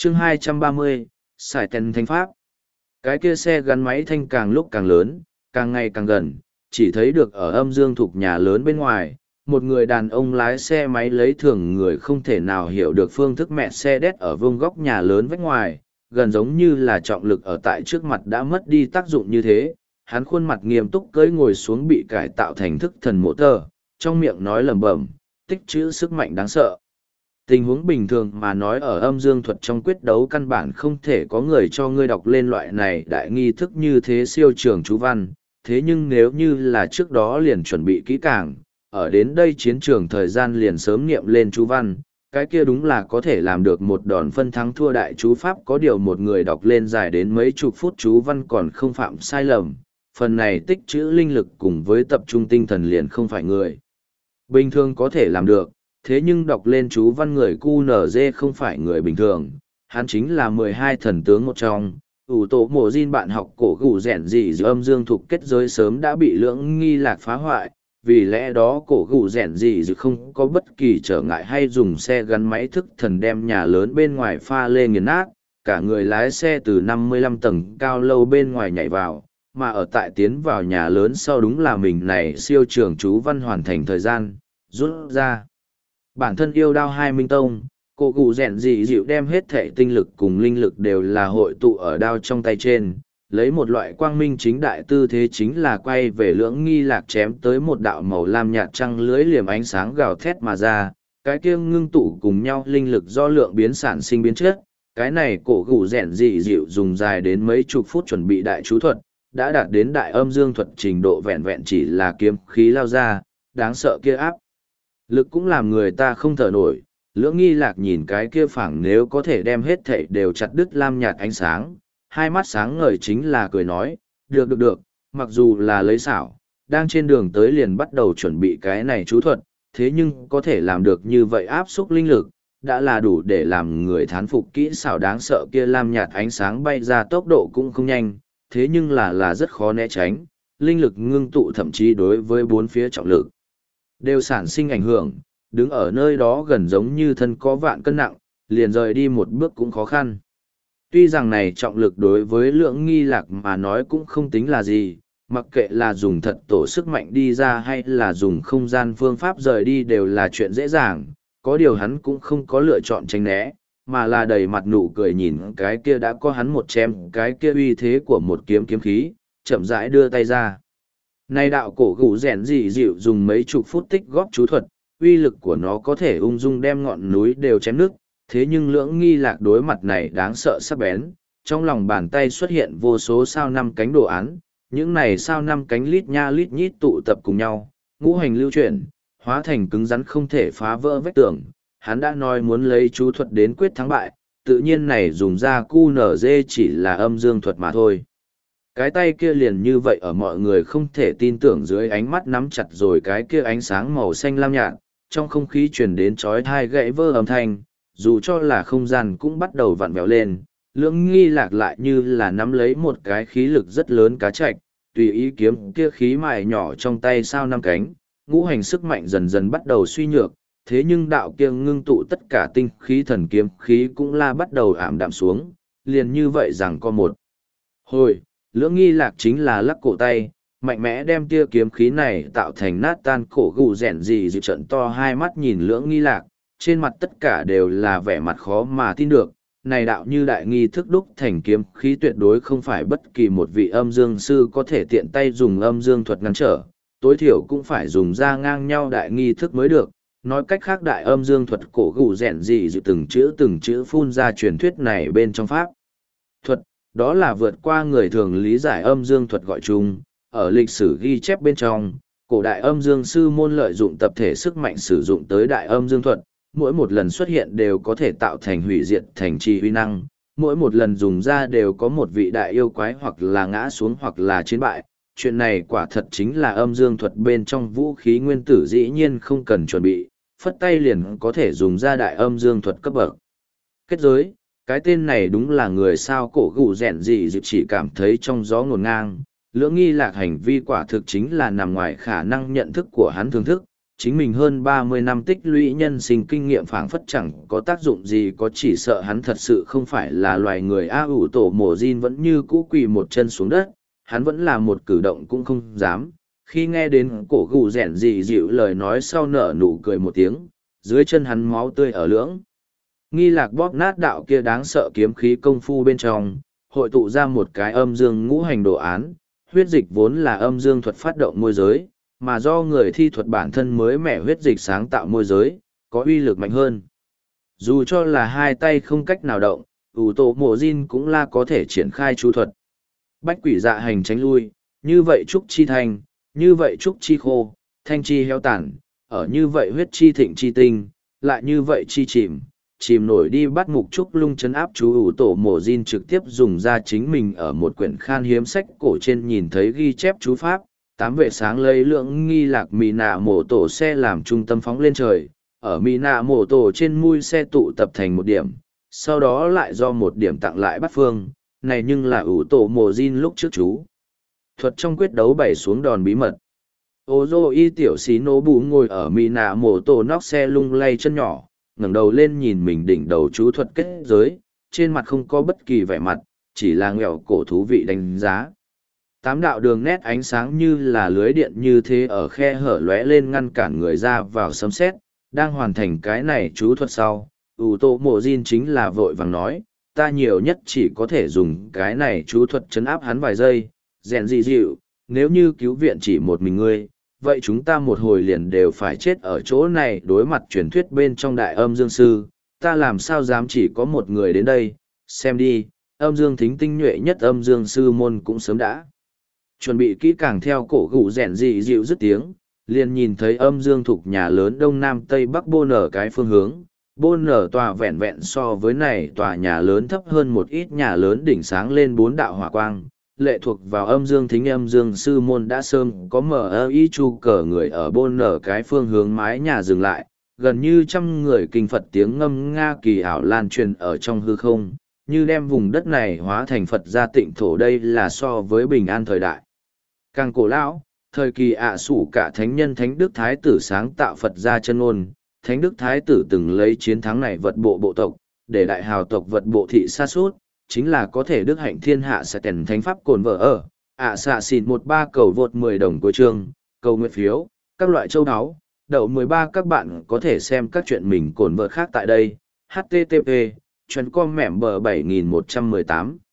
chương 230, Sải Tèn Thánh Pháp. Cái kia xe gắn máy thanh càng lúc càng lớn, càng ngày càng gần, chỉ thấy được ở âm dương thuộc nhà lớn bên ngoài, một người đàn ông lái xe máy lấy thường người không thể nào hiểu được phương thức mẹ xe đét ở vương góc nhà lớn vách ngoài, gần giống như là trọng lực ở tại trước mặt đã mất đi tác dụng như thế. Hắn khuôn mặt nghiêm túc cưỡi ngồi xuống bị cải tạo thành thức thần mộ tờ, trong miệng nói lẩm bẩm, tích trữ sức mạnh đáng sợ. Tình huống bình thường mà nói ở âm dương thuật trong quyết đấu căn bản không thể có người cho ngươi đọc lên loại này đại nghi thức như thế siêu trường chú văn, thế nhưng nếu như là trước đó liền chuẩn bị kỹ càng, ở đến đây chiến trường thời gian liền sớm niệm lên chú văn, cái kia đúng là có thể làm được một đòn phân thắng thua đại chú pháp, có điều một người đọc lên dài đến mấy chục phút chú văn còn không phạm sai lầm, phần này tích trữ linh lực cùng với tập trung tinh thần liền không phải người bình thường có thể làm được. Thế nhưng đọc lên chú văn người QNZ không phải người bình thường, hắn chính là 12 thần tướng một trong. Ủ tổ mộ Jin bạn học cổ gù rèn gì giữa âm dương thuộc kết giới sớm đã bị lưỡng nghi lạc phá hoại, vì lẽ đó cổ gù rèn gì dự không có bất kỳ trở ngại hay dùng xe gắn máy thức thần đem nhà lớn bên ngoài pha lê nghiền nát, cả người lái xe từ 55 tầng cao lâu bên ngoài nhảy vào, mà ở tại tiến vào nhà lớn sau đúng là mình này siêu trường chú văn hoàn thành thời gian, rút ra. Bản thân yêu đao hai minh tông, cổ gù rèn dị dịu đem hết thể tinh lực cùng linh lực đều là hội tụ ở đao trong tay trên, lấy một loại quang minh chính đại tư thế chính là quay về lưỡng nghi lạc chém tới một đạo màu lam nhạt trăng lưới liềm ánh sáng gào thét mà ra, cái kia ngưng tụ cùng nhau linh lực do lượng biến sản sinh biến chất, cái này cổ gù rèn dị dịu dùng dài đến mấy chục phút chuẩn bị đại chú thuật, đã đạt đến đại âm dương thuật trình độ vẹn vẹn chỉ là kiếm khí lao ra, đáng sợ kia áp. Lực cũng làm người ta không thở nổi, lưỡng nghi lạc nhìn cái kia phẳng nếu có thể đem hết thảy đều chặt đứt lam nhạt ánh sáng, hai mắt sáng ngời chính là cười nói, được, mặc dù là lấy xảo, đang trên đường tới liền bắt đầu chuẩn bị cái này chú thuật, thế nhưng có thể làm được như vậy áp xúc linh lực, đã là đủ để làm người thán phục kỹ xảo đáng sợ kia lam nhạt ánh sáng bay ra tốc độ cũng không nhanh, thế nhưng là rất khó né tránh, linh lực ngưng tụ thậm chí đối với bốn phía trọng lực đều sản sinh ảnh hưởng, đứng ở nơi đó gần giống như thân có vạn cân nặng, liền rời đi một bước cũng khó khăn. Tuy rằng này trọng lực đối với lưỡng nghi lạc mà nói cũng không tính là gì, mặc kệ là dùng thật tổ sức mạnh đi ra hay là dùng không gian phương pháp rời đi đều là chuyện dễ dàng, có điều hắn cũng không có lựa chọn tránh né, mà là đầy mặt nụ cười nhìn cái kia đã có hắn một chém cái kia uy thế của một kiếm khí, chậm rãi đưa tay ra. Này đạo cổ gù rèn dị dịu dùng mấy chục phút tích góp chú thuật, uy lực của nó có thể ung dung đem ngọn núi đều chém nứt, thế nhưng lưỡng nghi lạc đối mặt này đáng sợ sắc bén, trong lòng bàn tay xuất hiện vô số sao năm cánh đồ án, những này sao năm cánh lít nha lít nhít tụ tập cùng nhau, ngũ hành lưu chuyển, hóa thành cứng rắn không thể phá vỡ vách tường. Hắn đã nói muốn lấy chú thuật đến quyết thắng bại, tự nhiên này dùng ra QNZ chỉ là âm dương thuật mà thôi. Cái tay kia liền như vậy ở mọi người không thể tin tưởng dưới ánh mắt nắm chặt rồi cái kia ánh sáng màu xanh lam nhạt, trong không khí truyền đến chói tai gãy vỡ âm thanh, dù cho là không gian cũng bắt đầu vặn vẹo lên, lưỡng nghi lạc lại như là nắm lấy một cái khí lực rất lớn cá trạch, tùy ý kiếm kia khí mài nhỏ trong tay sao năm cánh, ngũ hành sức mạnh dần dần bắt đầu suy nhược, thế nhưng đạo kia ngưng tụ tất cả tinh khí thần kiếm khí cũng là bắt đầu ảm đạm xuống, liền như vậy rằng có một hồi. Lưỡng nghi lạc chính là lắc cổ tay, mạnh mẽ đem tia kiếm khí này tạo thành nát tan cổ gù rèn gì dịu trận to hai mắt nhìn lưỡng nghi lạc, trên mặt tất cả đều là vẻ mặt khó mà tin được. Này đạo như đại nghi thức đúc thành kiếm khí tuyệt đối không phải bất kỳ một vị âm dương sư có thể tiện tay dùng âm dương thuật ngăn trở, tối thiểu cũng phải dùng ra ngang nhau đại nghi thức mới được. Nói cách khác đại âm dương thuật cổ gù rèn gì dịu từng chữ phun ra truyền thuyết này bên trong pháp thuật. Đó là vượt qua người thường lý giải âm dương thuật gọi chung, ở lịch sử ghi chép bên trong, cổ đại âm dương sư môn lợi dụng tập thể sức mạnh sử dụng tới đại âm dương thuật, mỗi một lần xuất hiện đều có thể tạo thành hủy diệt thành trì uy năng, mỗi một lần dùng ra đều có một vị đại yêu quái hoặc là ngã xuống hoặc là chiến bại. Chuyện này quả thật chính là âm dương thuật bên trong vũ khí nguyên tử dĩ nhiên không cần chuẩn bị, phất tay liền có thể dùng ra đại âm dương thuật cấp bậc. Kết giới. Cái tên này đúng là người sao cổ gù rèn gì dịu chỉ cảm thấy trong gió ngổn ngang, lưỡng nghi lạc hành vi quả thực chính là nằm ngoài khả năng nhận thức của hắn thưởng thức, chính mình hơn 30 năm tích lũy nhân sinh kinh nghiệm phảng phất chẳng có tác dụng gì, có chỉ sợ hắn thật sự không phải là loài người. A ủ tổ mổ Jin vẫn như cũ quỳ một chân xuống đất, hắn vẫn là một cử động cũng không dám. Khi nghe đến cổ gù rẻn dị dịu lời nói sau nở nụ cười một tiếng, dưới chân hắn máu tươi ở lưỡng nghi lạc bóp nát đạo kia đáng sợ kiếm khí công phu bên trong, hội tụ ra một cái âm dương ngũ hành đồ án. Huyết dịch vốn là âm dương thuật phát động môi giới, mà do người thi thuật bản thân mới mẻ huyết dịch sáng tạo môi giới, có uy lực mạnh hơn. Dù cho là hai tay không cách nào động, ủ tổ mộ Jin cũng là có thể triển khai chú thuật. Bách quỷ dạ hành tránh lui, như vậy trúc chi thành, như vậy trúc chi khô, thanh chi heo tản, ở như vậy huyết chi thịnh chi tinh, lại như vậy chi chìm nổi đi bắt mục trúc lung chấn áp chú. ủ tổ mổ Jin trực tiếp dùng ra chính mình ở một quyển khan hiếm sách cổ trên nhìn thấy ghi chép chú pháp. 8 vệ sáng lấy lượng nghi lạc mì nạ mổ tổ xe làm trung tâm phóng lên trời, ở mì nạ mổ tổ trên mui xe tụ tập thành một điểm, sau đó lại do một điểm tặng lại bắt phương. Này nhưng là ủ tổ mổ Jin lúc trước chú thuật trong quyết đấu bày xuống đòn bí mật. Ô dô y tiểu xí nổ bù ngồi ở mì nạ mổ tổ nóc xe lung lay chân nhỏ, ngẩng đầu lên nhìn mình đỉnh đầu chú thuật kết giới, trên mặt không có bất kỳ vẻ mặt, chỉ là nghẹo cổ thú vị đánh giá. 8 đạo đường nét ánh sáng như là lưới điện như thế ở khe hở lóe lên ngăn cản người ra vào sấm sét. Đang hoàn thành cái này chú thuật sau, ủ tổ mộ Jin chính là vội vàng nói, ta nhiều nhất chỉ có thể dùng cái này chú thuật chấn áp hắn vài giây. Rèn dị dịu, nếu như cứu viện chỉ một mình ngươi, vậy chúng ta một hồi liền đều phải chết ở chỗ này. Đối mặt truyền thuyết bên trong đại âm dương sư, ta làm sao dám chỉ có một người đến đây. Xem đi, âm dương thính tinh nhuệ nhất âm dương sư môn cũng sớm đã chuẩn bị kỹ càng. Theo cổ gù rèn dị dịu dứt tiếng, liền nhìn thấy âm dương thuộc nhà lớn đông nam tây bắc bô nở cái phương hướng. Bô nở tòa vẹn vẹn so với này tòa nhà lớn thấp hơn một ít, nhà lớn đỉnh sáng lên 4 đạo hỏa quang, lệ thuộc vào âm dương thính âm dương sư môn đã sớm có mở y chu cờ người ở bô nở cái phương hướng mái nhà dừng lại. Gần như trăm người kinh Phật tiếng ngâm nga kỳ ảo lan truyền ở trong hư không, như đem vùng đất này hóa thành Phật gia tịnh thổ. Đây là so với bình an thời đại càng cổ lão, thời kỳ ạ sủ cả thánh nhân Thánh Đức Thái Tử sáng tạo Phật gia chân ngôn. Thánh Đức Thái Tử từng lấy chiến thắng này vật bộ bộ tộc, để đại hào tộc vật bộ thị sa sút, chính là có thể đức hạnh thiên hạ sẽ kèn thánh pháp cồn vợ ở. Xạ xịn 13 cầu vượt 10 đồng cuối chương, cầu nguyện phiếu, các loại châu áo, đậu 13. Các bạn có thể xem các chuyện mình cồn vợ khác tại đây. http://com mẻm bờ 7118